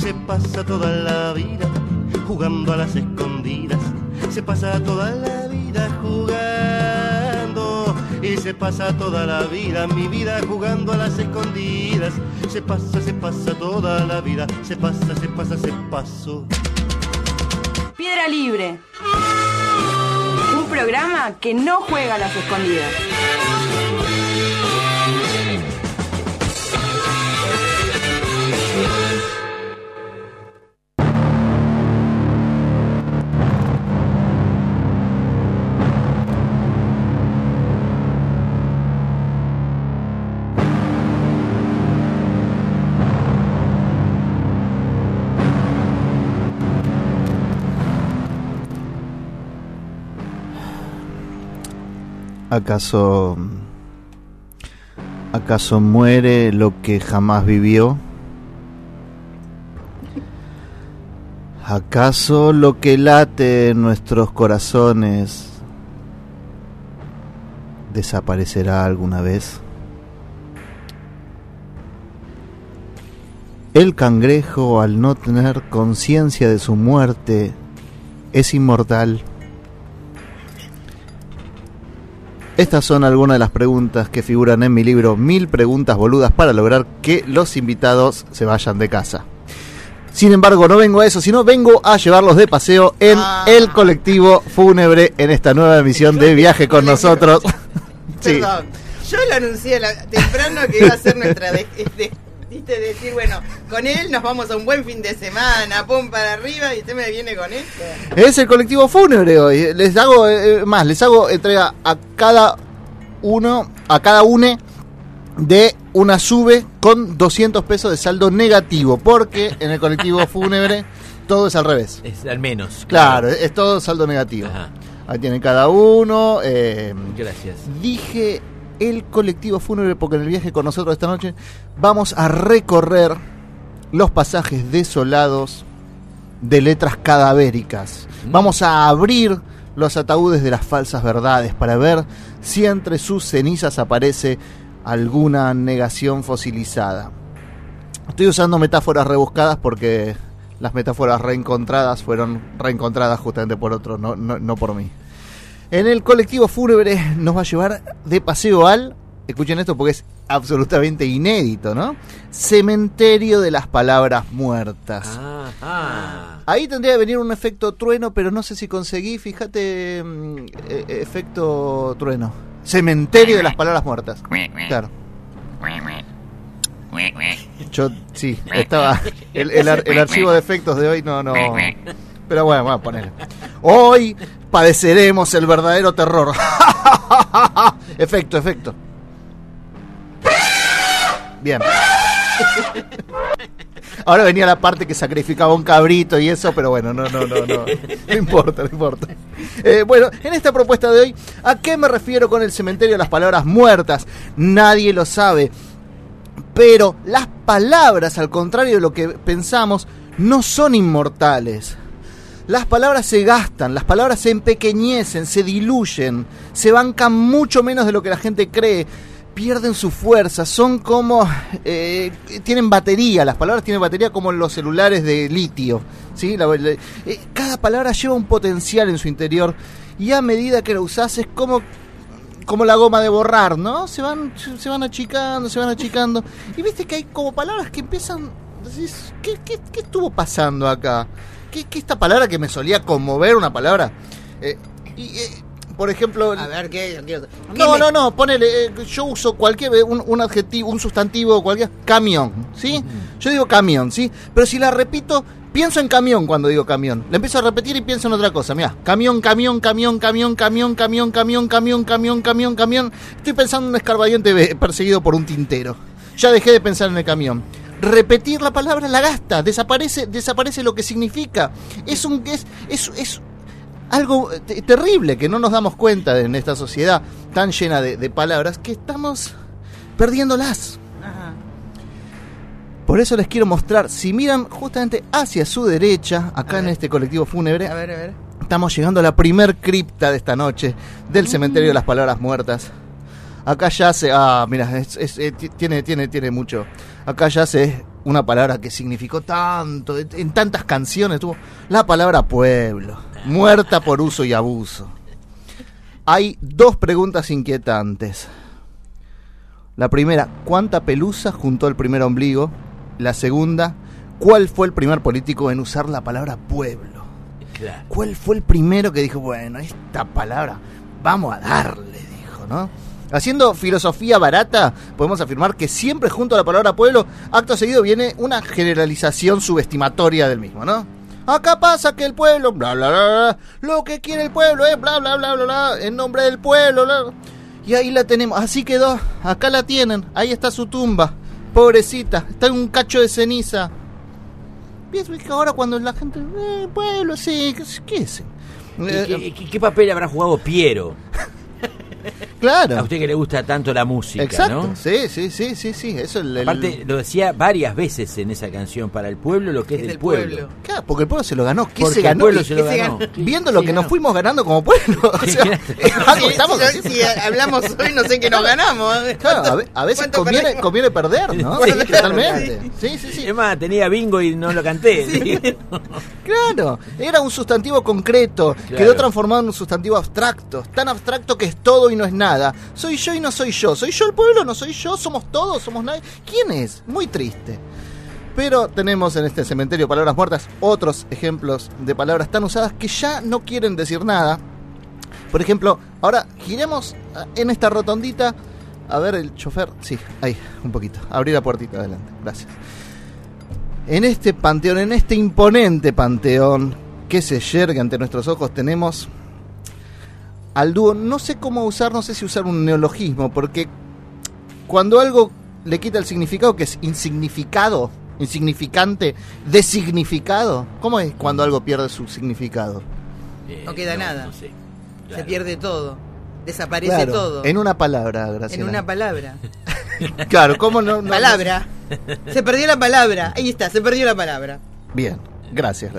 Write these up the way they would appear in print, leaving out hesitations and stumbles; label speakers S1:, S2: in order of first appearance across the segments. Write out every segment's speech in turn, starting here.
S1: Se pasa toda la vida jugando a las escondidas. Se pasa toda la vida jugando. Y se pasa toda la vida, mi vida jugando a las escondidas. Se pasa toda la vida. Se pasó.
S2: Piedra Libre. Un programa que no juega a las escondidas.
S3: ¿Acaso muere lo que jamás vivió? ¿Acaso lo que late en nuestros corazones desaparecerá alguna vez? El cangrejo, al no tener conciencia de su muerte, es inmortal. Estas son algunas de las preguntas que figuran en mi libro 1000 preguntas boludas para lograr que los invitados se vayan de casa. Sin embargo, no vengo a eso, sino vengo a llevarlos de paseo en el colectivo fúnebre en esta nueva emisión de Viaje con Nosotros.
S4: Sí. Perdón, yo lo anuncié temprano que iba a ser nuestra... decir, bueno, con él nos vamos a un buen fin de semana, pum para arriba, y usted me viene con esto.
S3: Es el colectivo fúnebre hoy. Les hago entrega a cada une de una sube con 200 pesos de saldo negativo, porque en el colectivo fúnebre todo es al revés.
S5: Es al menos.
S3: Claro, es todo saldo negativo. Ajá. Ahí tienen cada uno.
S5: Gracias.
S3: Dije el colectivo fúnebre porque en el Viaje con Nosotros esta noche vamos a recorrer los pasajes desolados de letras cadavéricas. Vamos a abrir los ataúdes de las falsas verdades para ver si entre sus cenizas aparece alguna negación fosilizada. Estoy usando metáforas rebuscadas porque las metáforas reencontradas fueron reencontradas justamente por otro, no por mí. En el colectivo fúnebre nos va a llevar de paseo al, escuchen esto porque es absolutamente inédito, ¿no? Cementerio de las palabras muertas. Ahí tendría que venir un efecto trueno, pero no sé si conseguí, fíjate, efecto trueno. Cementerio de las palabras muertas. Claro. Yo, sí, estaba, el archivo de efectos de hoy no. Pero bueno, vamos a ponerlo. Hoy padeceremos el verdadero terror. Efecto. Bien. Ahora venía la parte que sacrificaba un cabrito y eso, pero bueno, no importa. Bueno, en esta propuesta de hoy, ¿a qué me refiero con el cementerio de las palabras muertas? Nadie lo sabe. Pero las palabras, al contrario de lo que pensamos, no son inmortales. Las palabras se gastan, las palabras se empequeñecen, se diluyen, se bancan mucho menos de lo que la gente cree, pierden su fuerza, son como... tienen batería, las palabras tienen batería como en los celulares de litio, ¿sí? Cada palabra lleva un potencial en su interior y a medida que la usás es como la goma de borrar, ¿no? Se van achicando. Y viste que hay como palabras que empiezan... Decís, ¿qué estuvo pasando acá? ¿Qué esta palabra que me solía conmover, una palabra? Por ejemplo...
S4: A ver, ¿qué?
S3: No, ponele, yo uso cualquier, un adjetivo, un sustantivo, cualquier... Camión, ¿sí? Yo digo camión, ¿sí? Pero si la repito, pienso en camión cuando digo camión. La empiezo a repetir y pienso en otra cosa, mirá. Camión. Estoy pensando en un escarbadiente perseguido por un tintero. Ya dejé de pensar en el camión. Repetir la palabra la gasta, desaparece lo que significa. Es algo terrible que no nos damos cuenta en esta sociedad tan llena de palabras que estamos perdiéndolas. Ajá. Por eso les quiero mostrar, si miran justamente hacia su derecha, acá en este colectivo fúnebre,
S4: a ver.
S3: Estamos llegando a la primer cripta de esta noche del cementerio de las palabras muertas. Acá yace, mira, tiene mucho. Acá yace una palabra que significó tanto, en tantas canciones tuvo, la palabra pueblo, muerta por uso y abuso. Hay 2 preguntas inquietantes. La primera, ¿cuánta pelusa juntó el primer ombligo? La segunda, ¿cuál fue el primer político en usar la palabra pueblo?
S5: Claro.
S3: ¿Cuál fue el primero que dijo, bueno, esta palabra, vamos a darle, dijo, ¿no? Haciendo filosofía barata, podemos afirmar que siempre junto a la palabra pueblo, acto seguido viene una generalización subestimatoria del mismo, ¿no? Acá pasa que el pueblo, bla, bla, bla, bla, lo que quiere el pueblo es bla, bla, bla, bla, bla, en nombre del pueblo, bla, bla. Y ahí la tenemos, así quedó, acá la tienen, ahí está su tumba, pobrecita, está en un cacho de ceniza. Pienso que ahora cuando la gente, pueblo, sí, ¿qué es?
S5: ¿Qué papel habrá jugado Piero?
S3: Claro.
S5: A usted que le gusta tanto la música,
S3: exacto,
S5: ¿no?
S3: sí, eso
S5: Aparte, lo decía varias veces en esa canción, para el pueblo lo que es del pueblo.
S3: Claro, porque el pueblo se lo ganó. ¿Qué
S5: Porque
S3: se ganó?
S5: el pueblo se lo ganó.
S3: Viendo lo que nos fuimos ganando como pueblo. O sea, algo estamos haciendo.
S4: Si hablamos hoy, no sé qué nos ganamos.
S3: Claro, a veces conviene perder, ¿no?
S5: Sí,
S3: totalmente. Sí.
S5: Es más, tenía bingo y no lo canté.
S4: Sí.
S3: Claro, era un sustantivo concreto,
S5: Claro.
S3: quedó transformado en un sustantivo abstracto, tan abstracto que es todo y no es nada. Soy yo y no soy yo. ¿Soy yo el pueblo? ¿No soy yo? ¿Somos todos? ¿Somos nadie? ¿Quién es? Muy triste. Pero tenemos en este cementerio de palabras muertas otros ejemplos de palabras tan usadas que ya no quieren decir nada. Por ejemplo, ahora giremos en esta rotondita. A ver el chofer. Sí, ahí, un poquito. Abrí la puertita adelante. Gracias. En este panteón, en este imponente panteón que se yergue ante nuestros ojos, tenemos al dúo. No sé cómo usar, no sé si usar un neologismo, porque cuando algo le quita el significado, que es insignificado, insignificante, designificado, ¿cómo es cuando algo pierde su significado?
S4: No queda nada.
S5: No sé.
S4: Se
S5: Claro.
S4: pierde todo. Desaparece
S3: Claro,
S4: todo.
S3: en una palabra, Graciela.
S4: En una palabra.
S3: Claro, ¿cómo no?
S4: Palabra. Se perdió la palabra. Ahí está, se perdió la palabra.
S3: Bien, gracias.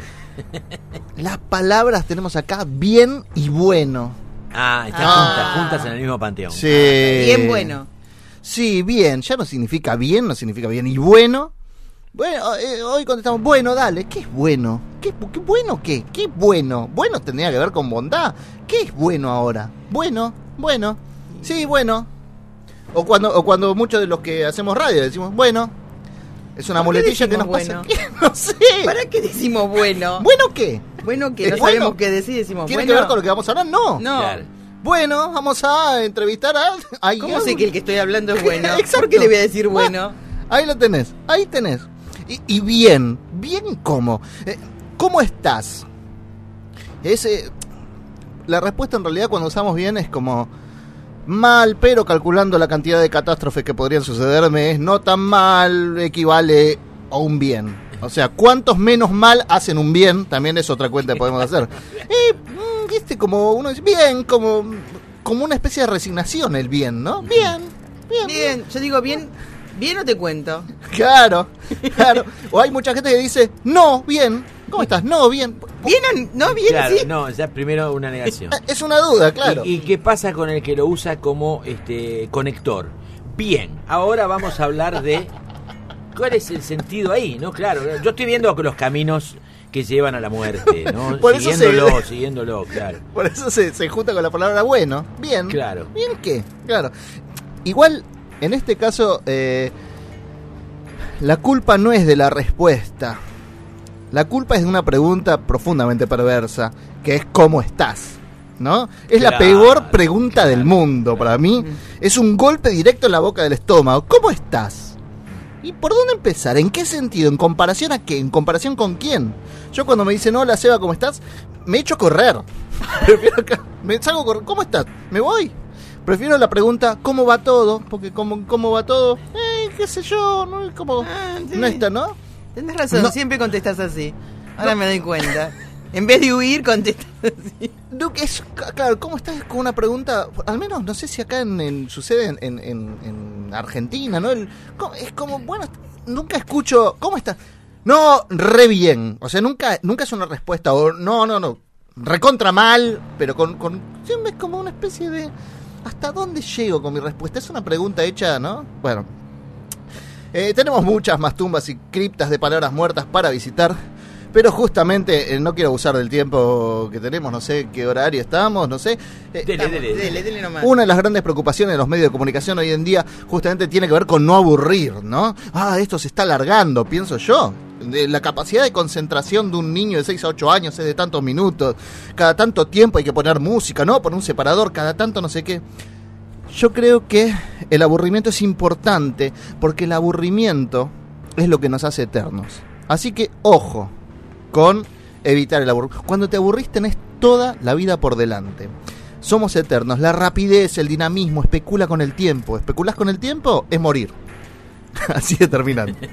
S3: Las palabras tenemos acá bien y bueno.
S5: Ah, están juntas en el mismo panteón.
S3: Sí.
S4: Bien bueno.
S3: Sí, bien, ya no significa bien y bueno. Bueno, hoy contestamos, bueno, dale, ¿qué es bueno? ¿Qué bueno qué? ¿Qué es bueno? Bueno tendría que ver con bondad. ¿Qué es bueno ahora? Bueno. Sí, bueno. O cuando muchos de los que hacemos radio decimos, bueno, es una
S4: ¿Por qué
S3: muletilla que nos
S4: decimos
S3: pasa.
S4: bueno?
S3: No sé.
S4: ¿Para qué decimos bueno?
S3: ¿Bueno qué?
S4: Bueno que no
S3: Bueno.
S4: sabemos qué decir, decimos
S3: ¿Tiene
S4: bueno.
S3: que ver con lo que vamos a hablar? No.
S4: No.
S5: Claro.
S3: Bueno, vamos a entrevistar a...
S4: ¿Cómo sé que el que estoy hablando es bueno?
S3: Exacto.
S4: ¿Por qué le voy a decir bueno?
S3: Ahí lo tenés, ahí tenés. Y bien ¿cómo? ¿Cómo estás? La respuesta en realidad cuando usamos bien es como mal, pero calculando la cantidad de catástrofes que podrían sucederme es no tan mal, equivale a un bien. O sea, ¿cuántos menos mal hacen un bien? También es otra cuenta que podemos hacer. Como uno dice, bien, como una especie de resignación el bien, ¿no? Bien.
S4: Yo digo bien no te cuento.
S3: Claro. O hay mucha gente que dice, no, bien. ¿Cómo estás? No, bien.
S4: Bien, no bien,
S5: Claro,
S4: sí.
S5: no, ya primero una negación.
S3: Es una duda, claro.
S5: ¿Y qué pasa con el que lo usa como conector? Bien, ahora vamos a hablar de cuál es el sentido ahí, ¿no? Claro, yo estoy viendo los caminos que llevan a la muerte, ¿no?
S3: Por eso
S5: Siguiéndolo, claro.
S3: Por eso se junta con la palabra bueno. Bien.
S5: Claro.
S3: ¿Bien qué? Claro. Igual, en este caso, la culpa no es de la respuesta. La culpa es de una pregunta profundamente perversa, que es ¿cómo estás? ¿No? Es la
S5: Claro,
S3: peor pregunta del mundo para mí. Es un golpe directo en la boca del estómago. ¿Cómo estás? ¿Y por dónde empezar? ¿En qué sentido? ¿En comparación a qué? ¿En comparación con quién? Yo cuando me dicen, hola Seba, ¿cómo estás? Me echo a correr. Me salgo a correr. ¿Cómo estás? Me voy. Prefiero la pregunta, ¿cómo va todo? Porque ¿cómo va todo? Qué sé yo, no es como...
S4: Sí.
S3: No está, ¿no?
S4: Tenés razón,
S3: No.
S4: siempre contestás así. Ahora me doy cuenta. En vez de huir, contestás así.
S3: Claro, ¿cómo estás? Es como una pregunta, al menos no sé si acá sucede en Argentina, ¿no? Es como, bueno, nunca escucho, ¿cómo estás? No, re bien. O sea, nunca es una respuesta, o no, recontra mal, pero siempre es como una especie de, ¿hasta dónde llego con mi respuesta? Es una pregunta hecha, ¿no? Bueno, Tenemos muchas más tumbas y criptas de palabras muertas para visitar, pero justamente no quiero abusar del tiempo que tenemos, no sé qué horario estamos, no sé.
S4: Dele nomás.
S3: Una de las grandes preocupaciones de los medios de comunicación hoy en día justamente tiene que ver con no aburrir, ¿no? Esto se está alargando, pienso yo. La capacidad de concentración de un niño de 6 a 8 años es de tantos minutos. Cada tanto tiempo hay que poner música, ¿no? Poner un separador, cada tanto no sé qué. Yo creo que el aburrimiento es importante porque el aburrimiento es lo que nos hace eternos. Así que, ojo con evitar el aburrimiento. Cuando te aburrís tenés toda la vida por delante. Somos eternos. La rapidez, el dinamismo, especula con el tiempo. ¿Especulás con el tiempo? Es morir. Así de terminante.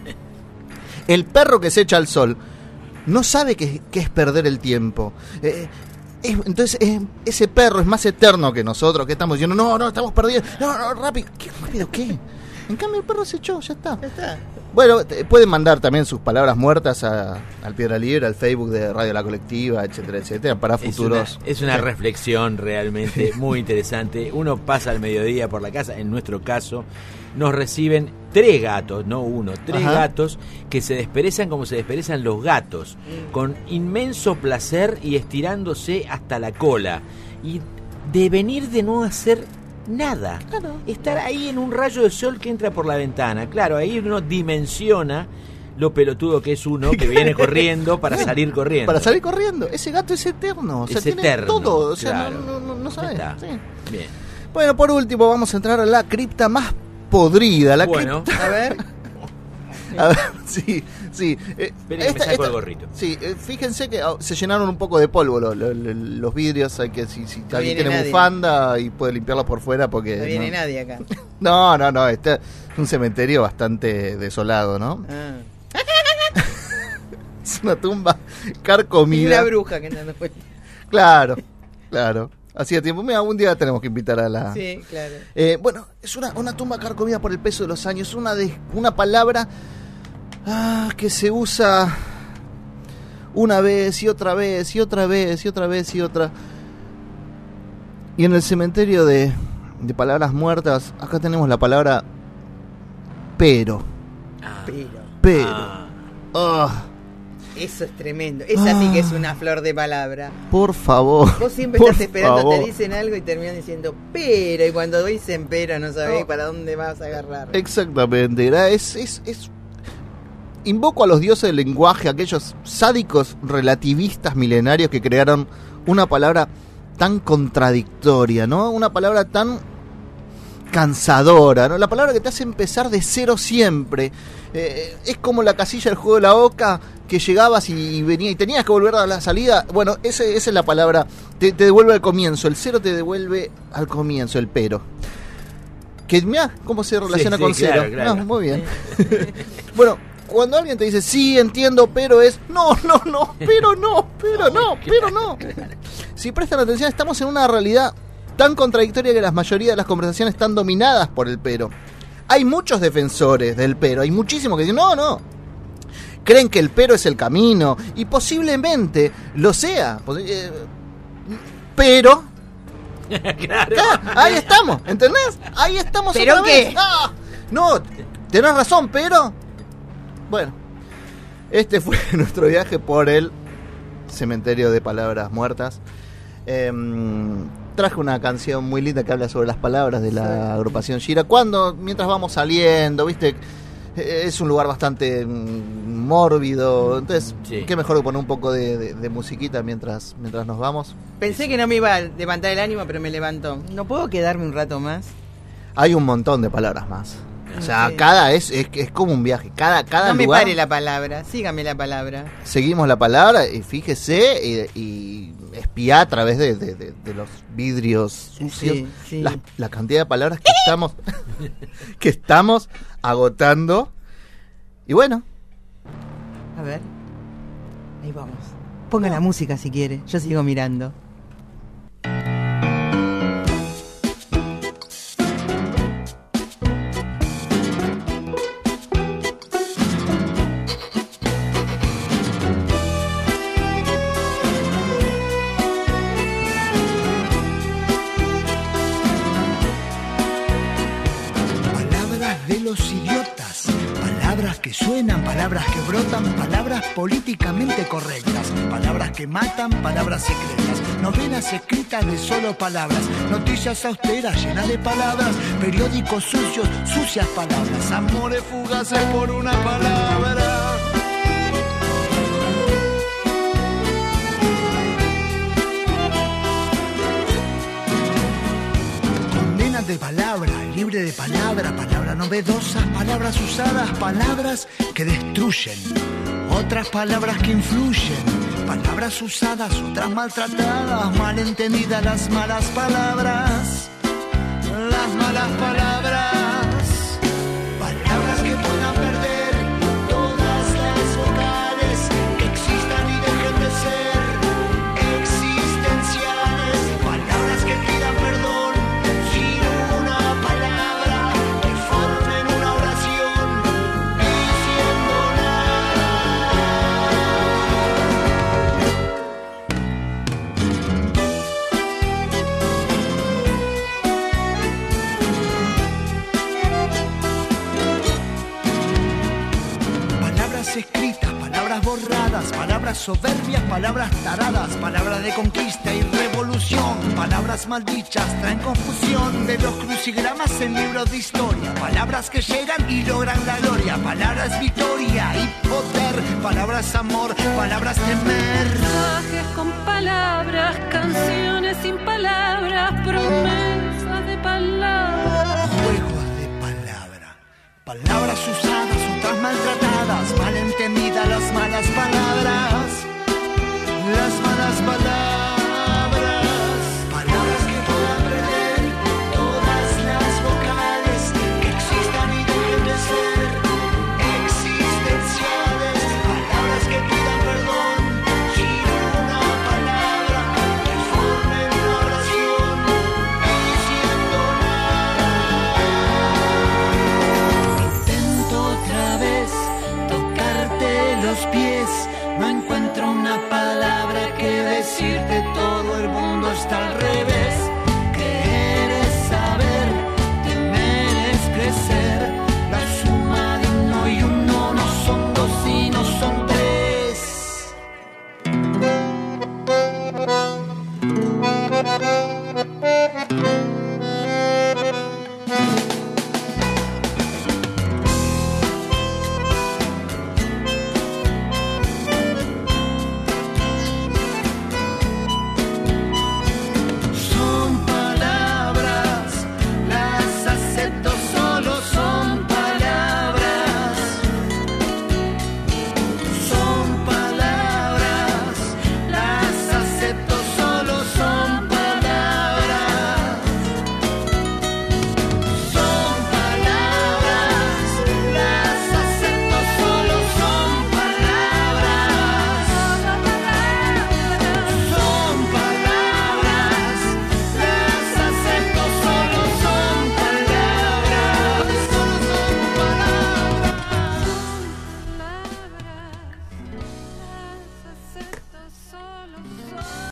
S3: El perro que se echa al sol no sabe qué es perder el tiempo. Entonces ese perro es más eterno que nosotros, que estamos diciendo, no, estamos perdidos, no, rápido. ¿Qué rápido qué? En cambio el perro se echó, ya está. Bueno, pueden mandar también sus palabras muertas al Piedra Libre, al Facebook de Radio La Colectiva, etcétera, para futuros.
S5: Es una reflexión realmente muy interesante. Uno pasa al mediodía por la casa, en nuestro caso, nos reciben 3 gatos, no uno, 3 gatos que se desperezan como se desperezan los gatos, con inmenso placer y estirándose hasta la cola. Y de venir de no hacer nada, claro. Estar ahí en un rayo de sol que entra por la ventana. Claro, ahí uno dimensiona lo pelotudo que es uno que viene corriendo para salir corriendo.
S3: Para salir corriendo. Ese gato es eterno. O sea, tiene eterno, todo. O sea, claro. no sabes. Sí. Bien. Bueno, por último, vamos a entrar a la cripta más podrida.
S4: A ver.
S3: A ver, sí.
S5: Me saco el gorrito.
S3: Sí, fíjense que se llenaron un poco de polvo los vidrios. Hay que, si alguien tiene nadie. Bufanda y puede limpiarlos por fuera porque...
S4: No viene nadie acá.
S3: No, este es un cementerio bastante desolado, ¿no? Es una tumba carcomida.
S4: Y una bruja que anda dando vuelta.
S3: Claro. Hacía tiempo. Mira, un día tenemos que invitar a la...
S4: Sí, claro.
S3: Bueno, es una tumba carcomida por el peso de los años. Una palabra que se usa una vez y otra vez y otra vez y otra vez y otra. Y en el cementerio de palabras muertas, acá tenemos la palabra pero.
S4: Eso es tremendo. Esa sí que es una flor de palabra.
S3: Por favor.
S4: Vos siempre estás esperando, te dicen algo y terminan diciendo pero. Y cuando dicen pero no sabés para dónde vas a agarrar.
S3: Exactamente. Invoco a los dioses del lenguaje, aquellos sádicos relativistas milenarios que crearon una palabra tan contradictoria, ¿no? Una palabra tan cansadora, ¿no? La palabra que te hace empezar de cero siempre. Es como la casilla del juego de la oca, que llegabas y venía y tenías que volver a la salida. Bueno, esa es la palabra. Te devuelve al comienzo. El cero te devuelve al comienzo, el pero. Que mirá cómo se relaciona con cero.
S5: Claro.
S3: Muy bien. Bueno, cuando alguien te dice sí, entiendo, pero es no. Si prestan atención, estamos en una realidad tan contradictoria que la mayoría de las conversaciones están dominadas por el pero. Hay muchos defensores del pero, hay muchísimos que dicen no. Creen que el pero es el camino, y posiblemente lo sea. Pero...
S5: Claro.
S3: Ahí estamos, ¿entendés? Ahí estamos.
S4: ¿Pero
S3: otra
S4: qué?
S3: Vez. No, tenés razón, pero... Bueno, este fue nuestro viaje por el cementerio de palabras muertas. Traje una canción muy linda que habla sobre las palabras de la agrupación Gira. Mientras vamos saliendo, viste, es un lugar bastante mórbido. Entonces, qué mejor que poner un poco de musiquita mientras nos vamos.
S4: Pensé que no me iba a levantar el ánimo, pero me levantó. ¿No puedo quedarme un rato más?
S3: Hay un montón de palabras más. O sea, cada es como un viaje. Cada
S4: no me
S3: lugar,
S4: pare la palabra, sígame la palabra.
S3: Seguimos la palabra y fíjese y espía a través de los vidrios sucios la cantidad de palabras que estamos agotando. Y bueno.
S4: A ver. Ahí vamos. Ponga la música si quiere, yo sigo mirando.
S6: De los idiotas, Palabras que brotan, palabras políticamente correctas, palabras que matan, palabras secretas, novelas escritas de solo palabras, noticias austeras llenas de palabras, periódicos sucios, sucias palabras, amores fugaces por una palabra. De palabra, libre de palabra, palabras novedosas, palabras usadas, palabras que destruyen, otras palabras que influyen, palabras usadas, otras maltratadas, malentendidas las malas palabras, palabras que puedan perder todas las vocales, que existan y dejen de ser existenciales, palabras que pidan perdón. Escritas, palabras borradas, palabras soberbias, palabras taradas, palabras de conquista y revolución, palabras maldichas traen confusión de los crucigramas en libros de historia, palabras que llegan y logran la gloria, palabras victoria y poder, palabras amor, palabras temer.
S7: Mensajes con palabras, canciones sin palabras, promesas de palabras,
S6: juegos de palabra, palabras usadas, otras maltratadas, malentendidas las malas palabras, palabras que puedan perder todas las vocales, que existan y dejen de ser existenciales, palabras que pidan perdón sin una palabra, que formen una oración diciendo nada. Intento otra vez tocarte los pies, no encuentro una palabra que decirte, todo el mundo está al revés.